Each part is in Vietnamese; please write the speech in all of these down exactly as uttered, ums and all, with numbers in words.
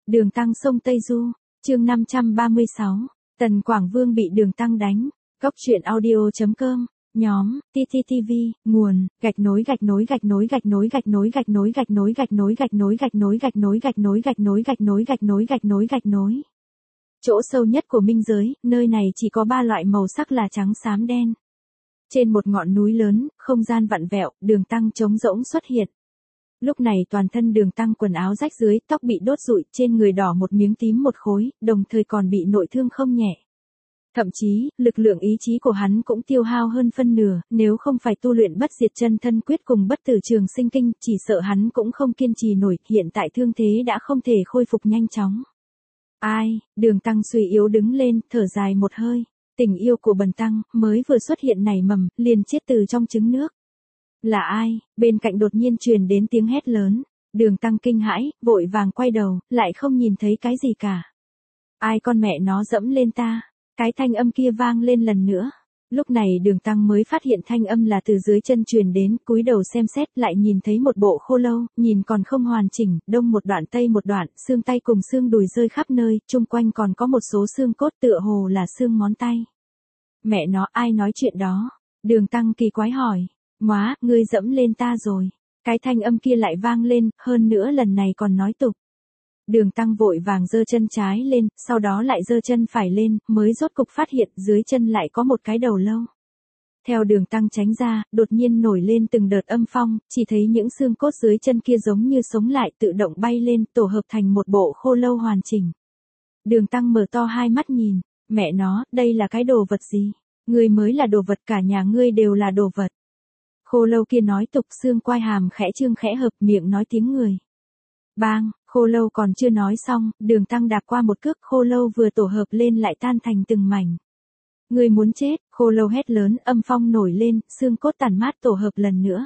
Đường Tăng sông Tây Du, chương năm trăm ba mươi sáu, Tần Quảng Vương bị Đường Tăng đánh. Góc truyện audio.com, nhóm, tê tê tê vê, nguồn, gạch nối gạch nối gạch nối gạch nối gạch nối gạch nối gạch nối gạch nối gạch nối gạch nối gạch nối gạch nối gạch nối gạch nối gạch nối gạch nối gạch nối. Chỗ sâu nhất của minh giới, nơi này chỉ có ba loại màu sắc là trắng xám đen. Trên một ngọn núi lớn, không gian vặn vẹo, Đường Tăng trống rỗng xuất hiện. Lúc này toàn thân Đường Tăng quần áo rách dưới, tóc bị đốt rụi, trên người đỏ một miếng tím một khối, đồng thời còn bị nội thương không nhẹ. Thậm chí, lực lượng ý chí của hắn cũng tiêu hao hơn phân nửa, nếu không phải tu luyện bất diệt chân thân quyết cùng bất tử trường sinh kinh, chỉ sợ hắn cũng không kiên trì nổi, hiện tại thương thế đã không thể khôi phục nhanh chóng. Ai, Đường Tăng suy yếu đứng lên, thở dài một hơi, tình yêu của Bần Tăng, mới vừa xuất hiện nảy mầm, liền chết từ trong trứng nước. Là ai? Bên cạnh đột nhiên truyền đến tiếng hét lớn. Đường Tăng kinh hãi, vội vàng quay đầu, lại không nhìn thấy cái gì cả. Ai con mẹ nó dẫm lên ta? Cái thanh âm kia vang lên lần nữa. Lúc này Đường Tăng mới phát hiện thanh âm là từ dưới chân truyền đến, cúi đầu xem xét lại nhìn thấy một bộ khô lâu, nhìn còn không hoàn chỉnh, đông một đoạn tây một đoạn, xương tay cùng xương đùi rơi khắp nơi, chung quanh còn có một số xương cốt tựa hồ là xương ngón tay. Mẹ nó, ai nói chuyện đó? Đường Tăng kỳ quái hỏi. Móa, ngươi dẫm lên ta rồi. Cái thanh âm kia lại vang lên, hơn nữa lần này còn nói tục. Đường Tăng vội vàng giơ chân trái lên, sau đó lại giơ chân phải lên, mới rốt cục phát hiện dưới chân lại có một cái đầu lâu. Theo Đường Tăng tránh ra, đột nhiên nổi lên từng đợt âm phong, chỉ thấy những xương cốt dưới chân kia giống như sống lại tự động bay lên, tổ hợp thành một bộ khô lâu hoàn chỉnh. Đường Tăng mở to hai mắt nhìn, mẹ nó, đây là cái đồ vật gì? Ngươi mới là đồ vật, cả nhà ngươi đều là đồ vật. Khô lâu kia nói tục, xương quai hàm khẽ trương khẽ hợp, miệng nói tiếng người. Bang, khô lâu còn chưa nói xong, Đường Tăng đạp qua một cước, khô lâu vừa tổ hợp lên lại tan thành từng mảnh. Ngươi muốn chết, khô lâu hét lớn, âm phong nổi lên, xương cốt tàn mát tổ hợp lần nữa.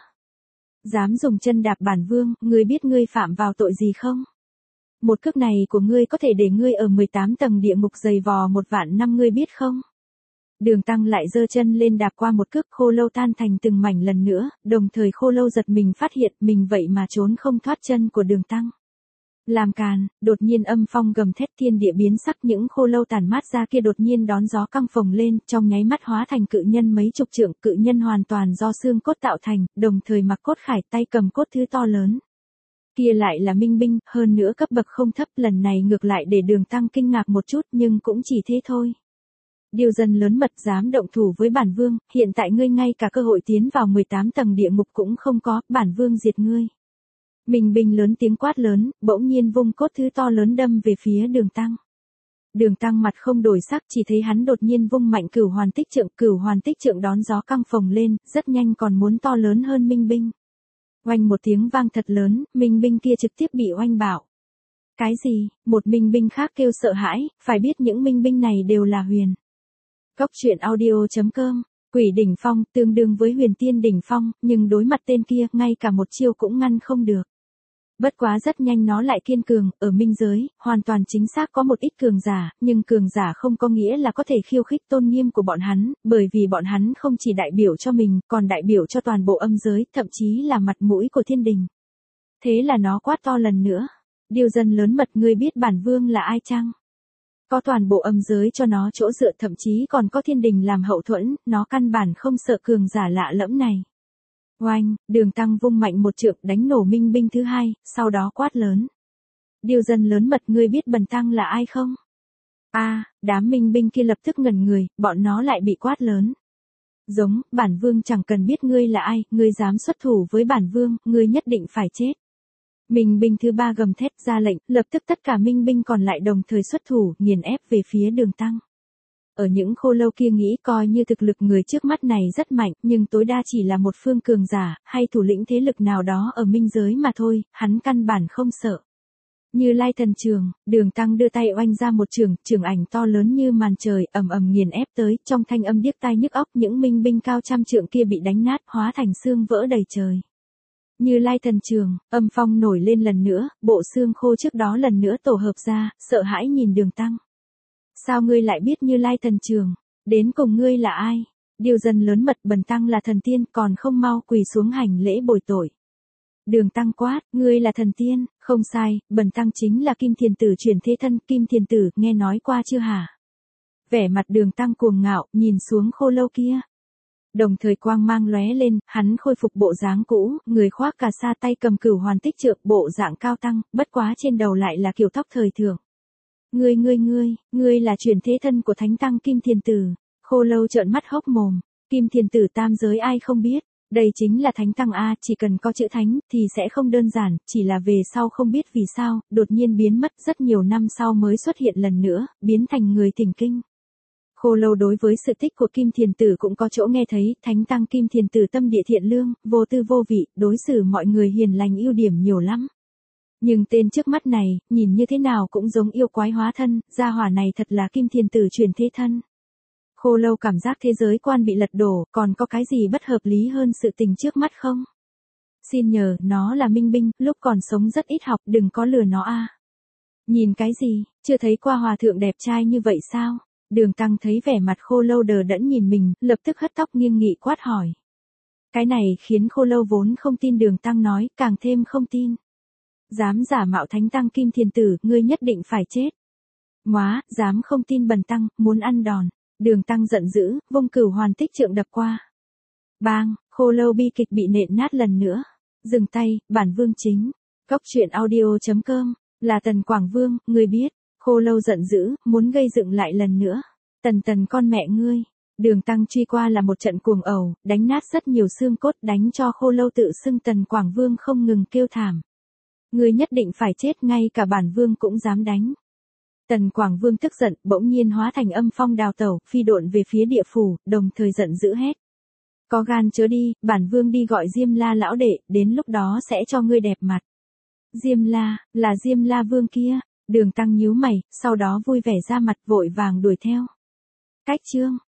Dám dùng chân đạp bản vương, ngươi biết ngươi phạm vào tội gì không? Một cước này của ngươi có thể để ngươi ở mười tám tầng địa ngục dày vò một vạn năm, ngươi biết không? Đường Tăng lại giơ chân lên đạp qua một cước, khô lâu tan thành từng mảnh lần nữa, đồng thời khô lâu giật mình phát hiện mình vậy mà trốn không thoát chân của Đường Tăng. Làm càn, đột nhiên âm phong gầm thét, thiên địa biến sắc, những khô lâu tàn mát ra kia đột nhiên đón gió căng phồng lên, trong nháy mắt hóa thành cự nhân mấy chục trượng, cự nhân hoàn toàn do xương cốt tạo thành, đồng thời mặc cốt khải, tay cầm cốt thứ to lớn. Kia lại là minh binh, hơn nữa cấp bậc không thấp, lần này ngược lại để Đường Tăng kinh ngạc một chút, nhưng cũng chỉ thế thôi. Điều dân lớn mật dám động thủ với bản vương, hiện tại ngươi ngay cả cơ hội tiến vào mười tám tầng địa ngục cũng không có, bản vương diệt ngươi. Minh binh lớn tiếng quát lớn, bỗng nhiên vung cốt thứ to lớn đâm về phía Đường Tăng. Đường Tăng mặt không đổi sắc, chỉ thấy hắn đột nhiên vung mạnh cửu hoàn tích trượng, cửu hoàn tích trượng đón gió căng phồng lên, rất nhanh còn muốn to lớn hơn minh binh. Oanh một tiếng vang thật lớn, minh binh kia trực tiếp bị oanh bạo. Cái gì? Một minh binh khác kêu sợ hãi, phải biết những minh binh này đều là huyền. Góc truyện audio.com, Quỷ đỉnh phong, tương đương với huyền tiên đỉnh phong, nhưng đối mặt tên kia, ngay cả một chiêu cũng ngăn không được. Bất quá rất nhanh nó lại kiên cường, ở minh giới, hoàn toàn chính xác có một ít cường giả, nhưng cường giả không có nghĩa là có thể khiêu khích tôn nghiêm của bọn hắn, bởi vì bọn hắn không chỉ đại biểu cho mình, còn đại biểu cho toàn bộ âm giới, thậm chí là mặt mũi của thiên đình. Thế là nó quát to lần nữa. Điều dân lớn mật, ngươi biết bản vương là ai chăng? Có toàn bộ âm giới cho nó chỗ dựa, thậm chí còn có thiên đình làm hậu thuẫn, nó căn bản không sợ cường giả lạ lẫm này. Oanh, Đường Tăng vung mạnh một trượng đánh nổ minh binh thứ hai, sau đó quát lớn. Điều dân lớn mật, ngươi biết Bần Tăng là ai không? A, à, đám minh binh kia lập tức ngẩn người, bọn nó lại bị quát lớn. Giống, bản vương chẳng cần biết ngươi là ai, ngươi dám xuất thủ với bản vương, ngươi nhất định phải chết. Minh binh thứ ba gầm thét ra lệnh, lập tức tất cả minh binh còn lại đồng thời xuất thủ, nghiền ép về phía Đường Tăng. Ở những khô lâu kia nghĩ coi như thực lực người trước mắt này rất mạnh, nhưng tối đa chỉ là một phương cường giả, hay thủ lĩnh thế lực nào đó ở minh giới mà thôi, hắn căn bản không sợ. Như Lai thần trường, Đường Tăng đưa tay oanh ra một trường, trường ảnh to lớn như màn trời, ầm ầm nghiền ép tới, trong thanh âm điếc tai nhức óc, những minh binh cao trăm trượng kia bị đánh nát, hóa thành xương vỡ đầy trời. Như Lai thần trường, âm phong nổi lên lần nữa, bộ xương khô trước đó lần nữa tổ hợp ra, sợ hãi nhìn Đường Tăng. Sao ngươi lại biết Như Lai thần trường? Đến cùng ngươi là ai? Điều dân lớn mật, Bần Tăng là thần tiên, còn không mau quỳ xuống hành lễ bồi tội. Đường Tăng quát, ngươi là thần tiên, không sai, bần tăng chính là Kim Thiền Tử chuyển thế thân, Kim Thiền Tử, nghe nói qua chưa hả? Vẻ mặt Đường Tăng cuồng ngạo, nhìn xuống khô lâu kia. Đồng thời quang mang lóe lên, hắn khôi phục bộ dáng cũ, người khoác cà sa tay cầm cửu hoàn tích trượng, bộ dạng cao tăng, bất quá trên đầu lại là kiểu tóc thời thượng. Ngươi ngươi ngươi, ngươi là chuyển thế thân của Thánh Tăng Kim Thiền Tử. Khô lâu trợn mắt hốc mồm, Kim Thiền Tử tam giới ai không biết, đây chính là Thánh Tăng A, chỉ cần có chữ Thánh thì sẽ không đơn giản, chỉ là về sau không biết vì sao, đột nhiên biến mất rất nhiều năm sau mới xuất hiện lần nữa, biến thành người thỉnh kinh. Khô lâu đối với sự tích của Kim Thiền Tử cũng có chỗ nghe thấy, Thánh Tăng Kim Thiền Tử tâm địa thiện lương, vô tư vô vị, đối xử mọi người hiền lành ưu điểm nhiều lắm. Nhưng tên trước mắt này, nhìn như thế nào cũng giống yêu quái hóa thân, gia hỏa này thật là Kim Thiền Tử chuyển thế thân. Khô lâu cảm giác thế giới quan bị lật đổ, còn có cái gì bất hợp lý hơn sự tình trước mắt không? Xin nhờ, nó là minh binh, lúc còn sống rất ít học, đừng có lừa nó a. Nhìn cái gì, chưa thấy qua hòa thượng đẹp trai như vậy sao? Đường Tăng thấy vẻ mặt khô lâu đờ đẫn nhìn mình, lập tức hất tóc nghiêng nghị quát hỏi. Cái này khiến khô lâu vốn không tin Đường Tăng nói, càng thêm không tin. Dám giả mạo Thánh Tăng Kim Thiền Tử, ngươi nhất định phải chết. Móa, dám không tin bần tăng, muốn ăn đòn. Đường Tăng giận dữ, vung cửu hoàn tích trượng đập qua. Bang, khô lâu bi kịch bị nện nát lần nữa. Dừng tay, bản vương chính. Cốc truyện audio chấm com, là Tần Quảng Vương, ngươi biết. Khô lâu giận dữ, muốn gây dựng lại lần nữa. Tần tần con mẹ ngươi. Đường Tăng truy qua là một trận cuồng ẩu, đánh nát rất nhiều xương cốt, đánh cho khô lâu tự xưng Tần Quảng Vương không ngừng kêu thảm. Ngươi nhất định phải chết, ngay cả bản vương cũng dám đánh. Tần Quảng Vương tức giận, bỗng nhiên hóa thành âm phong đào tẩu, phi độn về phía địa phủ, đồng thời giận dữ hét. Có gan chớ đi, bản vương đi gọi Diêm La lão đệ, đến lúc đó sẽ cho ngươi đẹp mặt. Diêm La, là Diêm La vương kia. Đường Tăng nhíu mày, sau đó vui vẻ ra mặt vội vàng đuổi theo. Cách chương